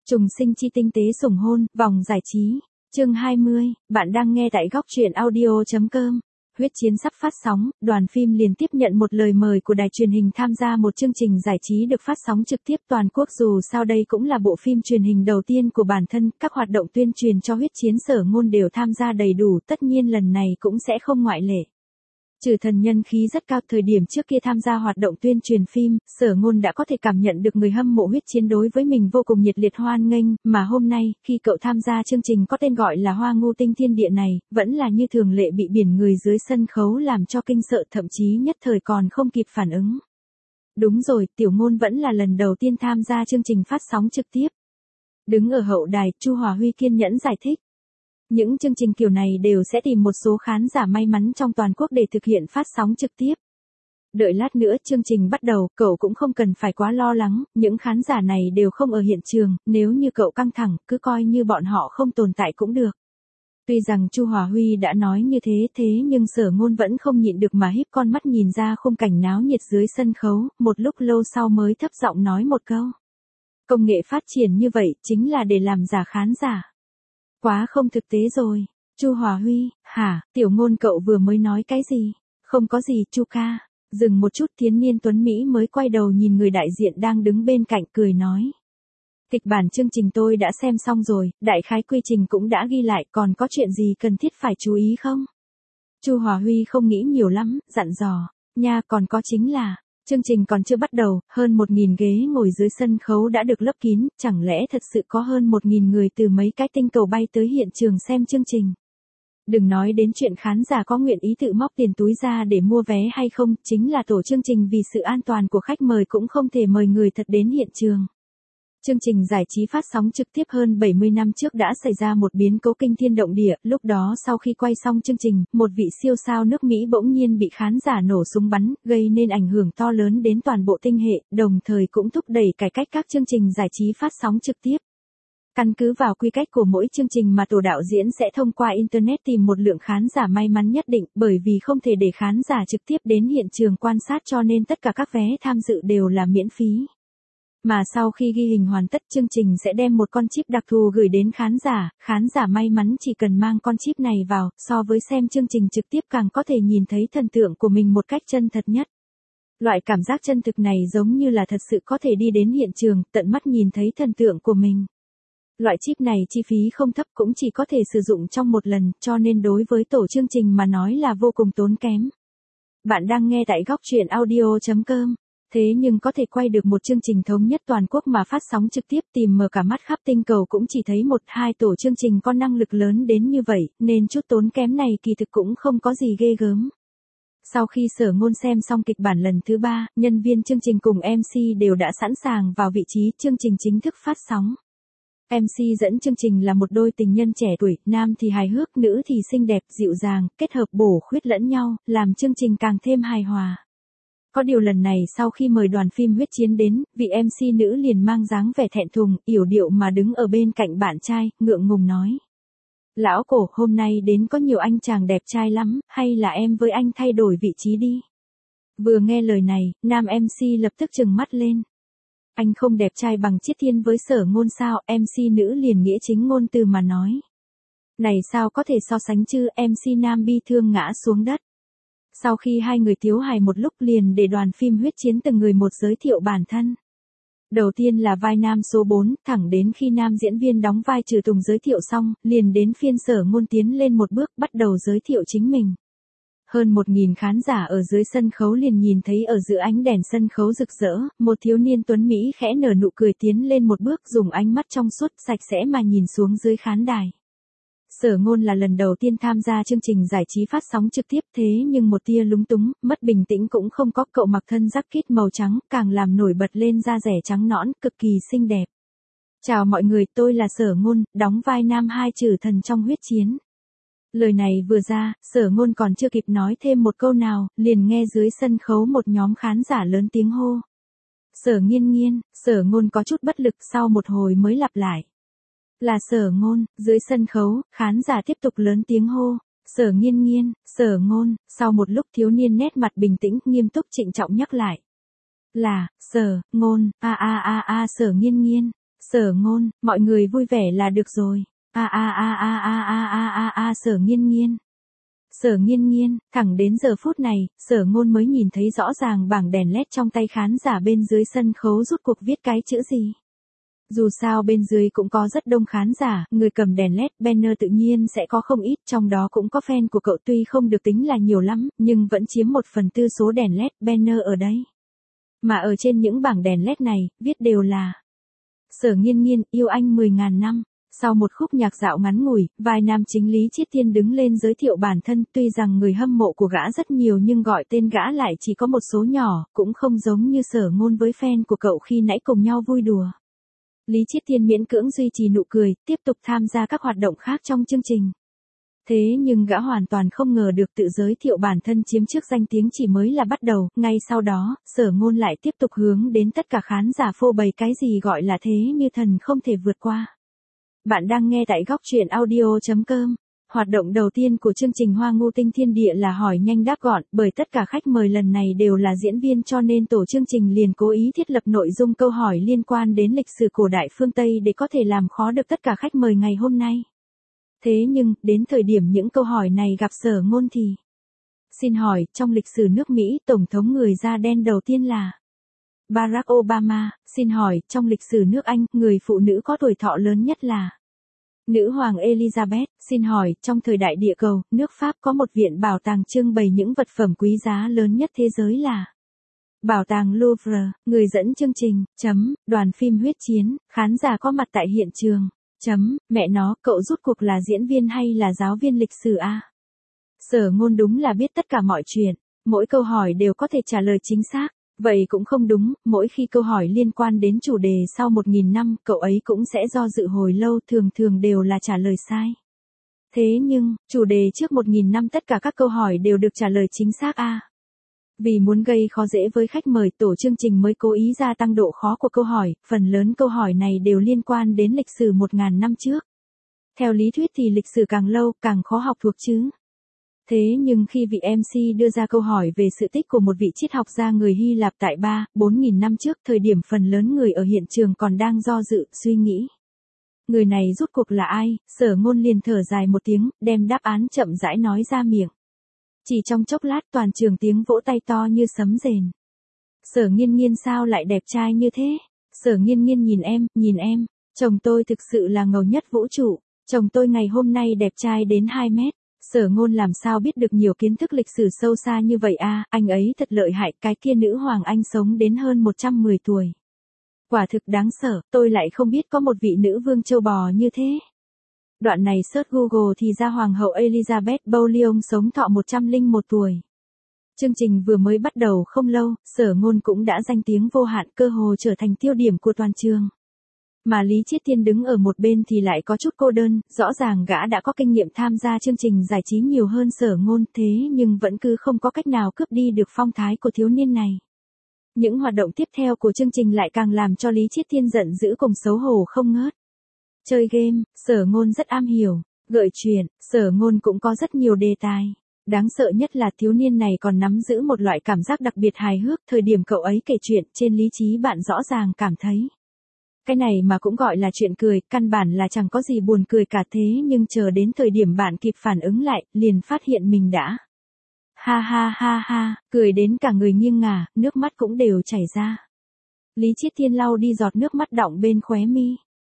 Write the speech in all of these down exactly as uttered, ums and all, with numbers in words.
Trùng sinh chi tinh tế sủng hôn, vòng giải trí. Chương hai mươi, bạn đang nghe tại góc truyện audio chấm com. Huyết chiến sắp phát sóng, đoàn phim liền tiếp nhận một lời mời của đài truyền hình tham gia một chương trình giải trí được phát sóng trực tiếp toàn quốc, dù sao đây cũng là bộ phim truyền hình đầu tiên của bản thân, các hoạt động tuyên truyền cho huyết chiến Sở Ngôn đều tham gia đầy đủ, tất nhiên lần này cũng sẽ không ngoại lệ. Trừ thần nhân khí rất cao, thời điểm trước kia tham gia hoạt động tuyên truyền phim, Sở Ngôn đã có thể cảm nhận được người hâm mộ huyết chiến đối với mình vô cùng nhiệt liệt hoan nghênh, mà hôm nay, khi cậu tham gia chương trình có tên gọi là Hoa Ngưu Tinh Thiên Địa này, vẫn là như thường lệ bị biển người dưới sân khấu làm cho kinh sợ, thậm chí nhất thời còn không kịp phản ứng. Đúng rồi, Tiểu Ngôn vẫn là lần đầu tiên tham gia chương trình phát sóng trực tiếp. Đứng ở hậu đài, Chu Hòa Huy kiên nhẫn giải thích. Những chương trình kiểu này đều sẽ tìm một số khán giả may mắn trong toàn quốc để thực hiện phát sóng trực tiếp. Đợi lát nữa chương trình bắt đầu, cậu cũng không cần phải quá lo lắng, những khán giả này đều không ở hiện trường, nếu như cậu căng thẳng, cứ coi như bọn họ không tồn tại cũng được. Tuy rằng Chu Hòa Huy đã nói như thế thế nhưng Sở Ngôn vẫn không nhịn được mà híp con mắt nhìn ra khung cảnh náo nhiệt dưới sân khấu, một lúc lâu sau mới thấp giọng nói một câu. Công nghệ phát triển như vậy chính là để làm giả khán giả. Quá không thực tế rồi. Chu Hòa Huy, hả, Tiểu Ngôn cậu vừa mới nói cái gì? Không có gì, Chu ca. Dừng một chút, Thiến Niên Tuấn Mỹ mới quay đầu nhìn người đại diện đang đứng bên cạnh cười nói. Kịch bản chương trình tôi đã xem xong rồi, đại khái quy trình cũng đã ghi lại, còn có chuyện gì cần thiết phải chú ý không? Chu Hòa Huy không nghĩ nhiều lắm, dặn dò. Nha, còn có chính là, chương trình còn chưa bắt đầu, hơn một nghìn ghế ngồi dưới sân khấu đã được lấp kín, chẳng lẽ thật sự có hơn một nghìn người từ mấy cái tinh cầu bay tới hiện trường xem chương trình. Đừng nói đến chuyện khán giả có nguyện ý tự móc tiền túi ra để mua vé hay không, chính là tổ chương trình vì sự an toàn của khách mời cũng không thể mời người thật đến hiện trường. Chương trình giải trí phát sóng trực tiếp hơn bảy mươi năm trước đã xảy ra một biến cố kinh thiên động địa, lúc đó sau khi quay xong chương trình, một vị siêu sao nước Mỹ bỗng nhiên bị khán giả nổ súng bắn, gây nên ảnh hưởng to lớn đến toàn bộ tinh hệ, đồng thời cũng thúc đẩy cải cách các chương trình giải trí phát sóng trực tiếp. Căn cứ vào quy cách của mỗi chương trình mà tổ đạo diễn sẽ thông qua Internet tìm một lượng khán giả may mắn nhất định, bởi vì không thể để khán giả trực tiếp đến hiện trường quan sát cho nên tất cả các vé tham dự đều là miễn phí. Mà sau khi ghi hình hoàn tất, chương trình sẽ đem một con chip đặc thù gửi đến khán giả, khán giả may mắn chỉ cần mang con chip này vào, so với xem chương trình trực tiếp càng có thể nhìn thấy thần tượng của mình một cách chân thật nhất. Loại cảm giác chân thực này giống như là thật sự có thể đi đến hiện trường, tận mắt nhìn thấy thần tượng của mình. Loại chip này chi phí không thấp, cũng chỉ có thể sử dụng trong một lần, cho nên đối với tổ chương trình mà nói là vô cùng tốn kém. Bạn đang nghe tại góc truyện audio chấm com. Thế nhưng có thể quay được một chương trình thống nhất toàn quốc mà phát sóng trực tiếp, tìm mở cả mắt khắp tinh cầu cũng chỉ thấy một hai tổ chương trình có năng lực lớn đến như vậy, nên chút tốn kém này kỳ thực cũng không có gì ghê gớm. Sau khi Sở Ngôn xem xong kịch bản lần thứ ba, nhân viên chương trình cùng em xê đều đã sẵn sàng vào vị trí, chương trình chính thức phát sóng. em xê dẫn chương trình là một đôi tình nhân trẻ tuổi, nam thì hài hước, nữ thì xinh đẹp, dịu dàng, kết hợp bổ khuyết lẫn nhau, làm chương trình càng thêm hài hòa. Có điều lần này sau khi mời đoàn phim huyết chiến đến, vị em xê nữ liền mang dáng vẻ thẹn thùng, yểu điệu mà đứng ở bên cạnh bạn trai, ngượng ngùng nói. Lão cổ, hôm nay đến có nhiều anh chàng đẹp trai lắm, hay là em với anh thay đổi vị trí đi. Vừa nghe lời này, nam em xê lập tức trừng mắt lên. Anh không đẹp trai bằng Chiết Thiên với Sở Ngôn sao, em xê nữ liền nghĩa chính ngôn từ mà nói. Này sao có thể so sánh chứ, em xê nam bi thương ngã xuống đất. Sau khi hai người tiếu hài một lúc liền để đoàn phim huyết chiến từng người một giới thiệu bản thân. Đầu tiên là vai nam số bốn, thẳng đến khi nam diễn viên đóng vai Trừ Tùng giới thiệu xong, liền đến phiên Sở Ngôn tiến lên một bước bắt đầu giới thiệu chính mình. Hơn một nghìn khán giả ở dưới sân khấu liền nhìn thấy ở giữa ánh đèn sân khấu rực rỡ, một thiếu niên tuấn Mỹ khẽ nở nụ cười tiến lên một bước, dùng ánh mắt trong suốt sạch sẽ mà nhìn xuống dưới khán đài. Sở Ngôn là lần đầu tiên tham gia chương trình giải trí phát sóng trực tiếp, thế nhưng một tia lúng túng, mất bình tĩnh cũng không có, cậu mặc thân jacket màu trắng, càng làm nổi bật lên da rẻ trắng nõn, cực kỳ xinh đẹp. Chào mọi người, tôi là Sở Ngôn, đóng vai nam hai Trừ Thần trong huyết chiến. Lời này vừa ra, Sở Ngôn còn chưa kịp nói thêm một câu nào, liền nghe dưới sân khấu một nhóm khán giả lớn tiếng hô. Sở Nghiên Nghiên, Sở Ngôn có chút bất lực, sau một hồi mới lặp lại. Là Sở Ngôn, dưới sân khấu, khán giả tiếp tục lớn tiếng hô. Sở Nghiên Nghiên, Sở Ngôn, sau một lúc thiếu niên nét mặt bình tĩnh, nghiêm túc trịnh trọng nhắc lại. Là, Sở, Ngôn, a a a a Sở Nghiên Nghiên. Sở Ngôn, mọi người vui vẻ là được rồi. A a a a a a a a a Sở Nghiên Nghiên. Sở Nghiên Nghiên, thẳng đến giờ phút này, Sở Ngôn mới nhìn thấy rõ ràng bảng đèn led trong tay khán giả bên dưới sân khấu rút cuộc viết cái chữ gì. Dù sao bên dưới cũng có rất đông khán giả, người cầm đèn led, banner tự nhiên sẽ có không ít, trong đó cũng có fan của cậu tuy không được tính là nhiều lắm, nhưng vẫn chiếm một phần tư số đèn led, banner ở đấy. Mà ở trên những bảng đèn led này, viết đều là Sở Nghiên Nghiên, yêu anh mười ngàn năm. Sau một khúc nhạc dạo ngắn ngủi, vai nam chính Lý Chiết Thiên đứng lên giới thiệu bản thân, tuy rằng người hâm mộ của gã rất nhiều nhưng gọi tên gã lại chỉ có một số nhỏ, cũng không giống như Sở Ngôn với fan của cậu khi nãy cùng nhau vui đùa. Lý Chiết Thiên miễn cưỡng duy trì nụ cười, tiếp tục tham gia các hoạt động khác trong chương trình. Thế nhưng gã hoàn toàn không ngờ được tự giới thiệu bản thân chiếm trước danh tiếng chỉ mới là bắt đầu, ngay sau đó, Sở Ngôn lại tiếp tục hướng đến tất cả khán giả phô bày cái gì gọi là thế như thần không thể vượt qua. Bạn đang nghe tại góc truyện audio chấm com. Hoạt động đầu tiên của chương trình Hoa Ngô Tinh Thiên Địa là hỏi nhanh đáp gọn, bởi tất cả khách mời lần này đều là diễn viên cho nên tổ chương trình liền cố ý thiết lập nội dung câu hỏi liên quan đến lịch sử cổ đại phương Tây để có thể làm khó được tất cả khách mời ngày hôm nay. Thế nhưng, đến thời điểm những câu hỏi này gặp Sở Ngôn thì... Xin hỏi, trong lịch sử nước Mỹ, Tổng thống người da đen đầu tiên là Barack Obama. Xin hỏi, trong lịch sử nước Anh, người phụ nữ có tuổi thọ lớn nhất là Nữ hoàng Elizabeth. Xin hỏi, trong thời đại địa cầu, nước Pháp có một viện bảo tàng trưng bày những vật phẩm quý giá lớn nhất thế giới là Bảo tàng Louvre. Người dẫn chương trình, chấm, đoàn phim Huyết Chiến, khán giả có mặt tại hiện trường, chấm, mẹ nó, cậu rút cuộc là diễn viên hay là giáo viên lịch sử a? Sở Ngôn đúng là biết tất cả mọi chuyện, mỗi câu hỏi đều có thể trả lời chính xác. Vậy cũng không đúng, mỗi khi câu hỏi liên quan đến chủ đề sau một nghìn năm, cậu ấy cũng sẽ do dự hồi lâu, thường thường đều là trả lời sai. Thế nhưng, chủ đề trước một nghìn năm tất cả các câu hỏi đều được trả lời chính xác a. À. Vì muốn gây khó dễ với khách mời, tổ chương trình mới cố ý gia tăng độ khó của câu hỏi, phần lớn câu hỏi này đều liên quan đến lịch sử một nghìn năm trước. Theo lý thuyết thì lịch sử càng lâu, càng khó học thuộc chứ. Thế nhưng khi vị em xê đưa ra câu hỏi về sự tích của một vị triết học gia người Hy Lạp tại ba, bốn nghìn năm trước, thời điểm phần lớn người ở hiện trường còn đang do dự, suy nghĩ. Người này rút cuộc là ai? Sở Ngôn liền thở dài một tiếng, đem đáp án chậm rãi nói ra miệng. Chỉ trong chốc lát toàn trường tiếng vỗ tay to như sấm rền. Sở Nghiên Nghiên sao lại đẹp trai như thế? Sở Nghiên Nghiên nhìn em, nhìn em, chồng tôi thực sự là ngầu nhất vũ trụ, chồng tôi ngày hôm nay đẹp trai đến hai mét. Sở Ngôn làm sao biết được nhiều kiến thức lịch sử sâu xa như vậy a, à, anh ấy thật lợi hại, cái kia nữ hoàng Anh sống đến hơn một trăm mười tuổi. Quả thực đáng sợ, tôi lại không biết có một vị nữ vương châu bò như thế. Đoạn này search Google thì ra hoàng hậu Elizabeth Bouillon sống thọ một trăm lẻ một tuổi. Chương trình vừa mới bắt đầu không lâu, Sở Ngôn cũng đã danh tiếng vô hạn, cơ hồ trở thành tiêu điểm của toàn trường. Mà Lý Chiết Thiên đứng ở một bên thì lại có chút cô đơn, rõ ràng gã đã có kinh nghiệm tham gia chương trình giải trí nhiều hơn Sở Ngôn, thế nhưng vẫn cứ không có cách nào cướp đi được phong thái của thiếu niên này. Những hoạt động tiếp theo của chương trình lại càng làm cho Lý Chiết Thiên giận dữ cùng xấu hổ không ngớt. Chơi game, Sở Ngôn rất am hiểu, gợi chuyện, Sở Ngôn cũng có rất nhiều đề tài. Đáng sợ nhất là thiếu niên này còn nắm giữ một loại cảm giác đặc biệt hài hước, thời điểm cậu ấy kể chuyện, trên lý trí bạn rõ ràng cảm thấy. Cái này mà cũng gọi là chuyện cười, căn bản là chẳng có gì buồn cười cả, thế nhưng chờ đến thời điểm bạn kịp phản ứng lại, liền phát hiện mình đã. Ha ha ha ha, cười đến cả người nghiêng ngả, nước mắt cũng đều chảy ra. Lý Chiết Thiên lau đi giọt nước mắt đọng bên khóe mi.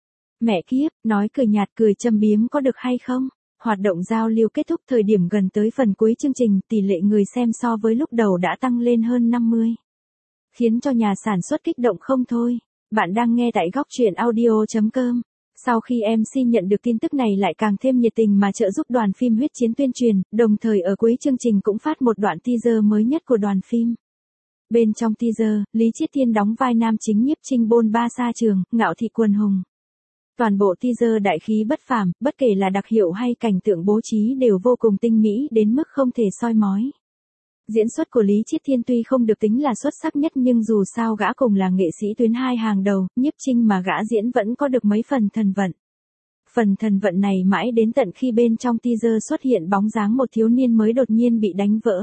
Mẹ kiếp, nói cười nhạt cười châm biếm có được hay không? Hoạt động giao lưu kết thúc, thời điểm gần tới phần cuối chương trình, tỷ lệ người xem so với lúc đầu đã tăng lên hơn năm mươi. Khiến cho nhà sản xuất kích động không thôi. Bạn đang nghe tại góc truyện audio chấm com. Sau khi em xê nhận được tin tức này lại càng thêm nhiệt tình mà trợ giúp đoàn phim Huyết Chiến tuyên truyền, đồng thời ở cuối chương trình cũng phát một đoạn teaser mới nhất của đoàn phim. Bên trong teaser, Lý Chiết Thiên đóng vai nam chính Nhiếp Trinh Bôn Ba Sa Trường, Ngạo Thị Quần Hùng. Toàn bộ teaser đại khí bất phàm, bất kể là đặc hiệu hay cảnh tượng bố trí đều vô cùng tinh mỹ đến mức không thể soi mói. Diễn xuất của Lý Chiết Thiên tuy không được tính là xuất sắc nhất nhưng dù sao gã cùng là nghệ sĩ tuyến hai hàng đầu, Nhiếp Trinh mà gã diễn vẫn có được mấy phần thần vận. Phần thần vận này mãi đến tận khi bên trong teaser xuất hiện bóng dáng một thiếu niên mới đột nhiên bị đánh vỡ.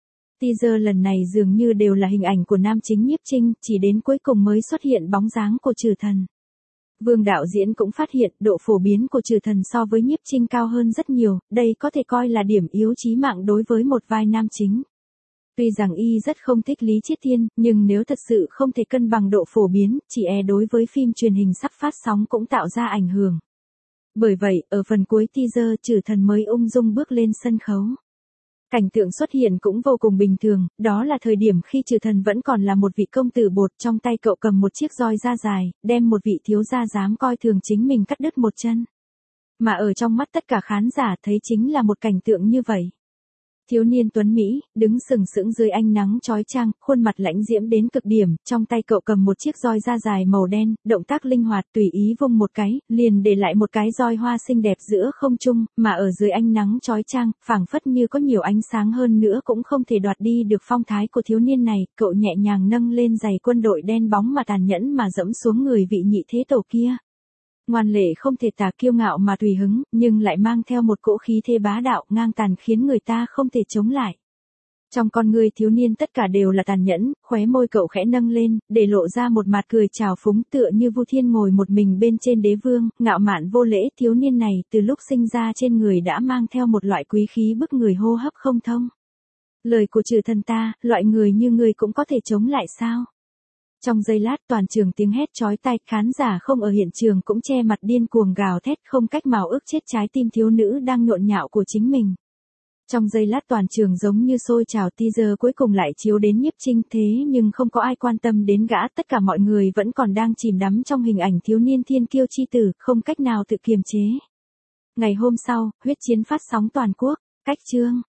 Teaser lần này dường như đều là hình ảnh của nam chính Nhiếp Trinh, chỉ đến cuối cùng mới xuất hiện bóng dáng của Trừ Thần. Vương đạo diễn cũng phát hiện độ phổ biến của Trừ Thần so với Nhiếp Trinh cao hơn rất nhiều, đây có thể coi là điểm yếu chí mạng đối với một vai nam chính. Tuy rằng y rất không thích Lý Chiết Thiên, nhưng nếu thật sự không thể cân bằng độ phổ biến, chỉ e đối với phim truyền hình sắp phát sóng cũng tạo ra ảnh hưởng. Bởi vậy, ở phần cuối teaser, Trừ Thần mới ung dung bước lên sân khấu. Cảnh tượng xuất hiện cũng vô cùng bình thường, đó là thời điểm khi Trừ Thần vẫn còn là một vị công tử bột, trong tay cậu cầm một chiếc roi da dài, đem một vị thiếu gia dám coi thường chính mình cắt đứt một chân. Mà ở trong mắt tất cả khán giả thấy chính là một cảnh tượng như vậy. Thiếu niên tuấn Mỹ, đứng sừng sững dưới ánh nắng chói chang, khuôn mặt lãnh diễm đến cực điểm, trong tay cậu cầm một chiếc roi da dài màu đen, động tác linh hoạt tùy ý vung một cái, liền để lại một cái roi hoa xinh đẹp giữa không trung, mà ở dưới ánh nắng chói chang, phảng phất như có nhiều ánh sáng hơn nữa cũng không thể đoạt đi được phong thái của thiếu niên này, cậu nhẹ nhàng nâng lên giày quân đội đen bóng mà tàn nhẫn mà dẫm xuống người vị nhị thế tổ kia. Ngoan lệ không thể tả, kiêu ngạo mà tùy hứng, nhưng lại mang theo một cỗ khí thế bá đạo ngang tàn khiến người ta không thể chống lại. Trong con người thiếu niên tất cả đều là tàn nhẫn, khóe môi cậu khẽ nâng lên, để lộ ra một mặt cười trào phúng tựa như Vu Thiên ngồi một mình bên trên đế vương, ngạo mạn vô lễ. Thiếu niên này từ lúc sinh ra trên người đã mang theo một loại quý khí bức người hô hấp không thông. Lời của Trừ Thần ta, loại người như ngươi cũng có thể chống lại sao? Trong giây lát toàn trường tiếng hét chói tai, khán giả không ở hiện trường cũng che mặt điên cuồng gào thét không cách nào ức chết trái tim thiếu nữ đang nhộn nhạo của chính mình. Trong giây lát toàn trường giống như sôi trào, teaser cuối cùng lại chiếu đến Nhiếp Trinh, thế nhưng không có ai quan tâm đến gã, tất cả mọi người vẫn còn đang chìm đắm trong hình ảnh thiếu niên thiên kiêu chi tử, không cách nào tự kiềm chế. Ngày hôm sau, huyết chiến phát sóng toàn quốc, cách chương.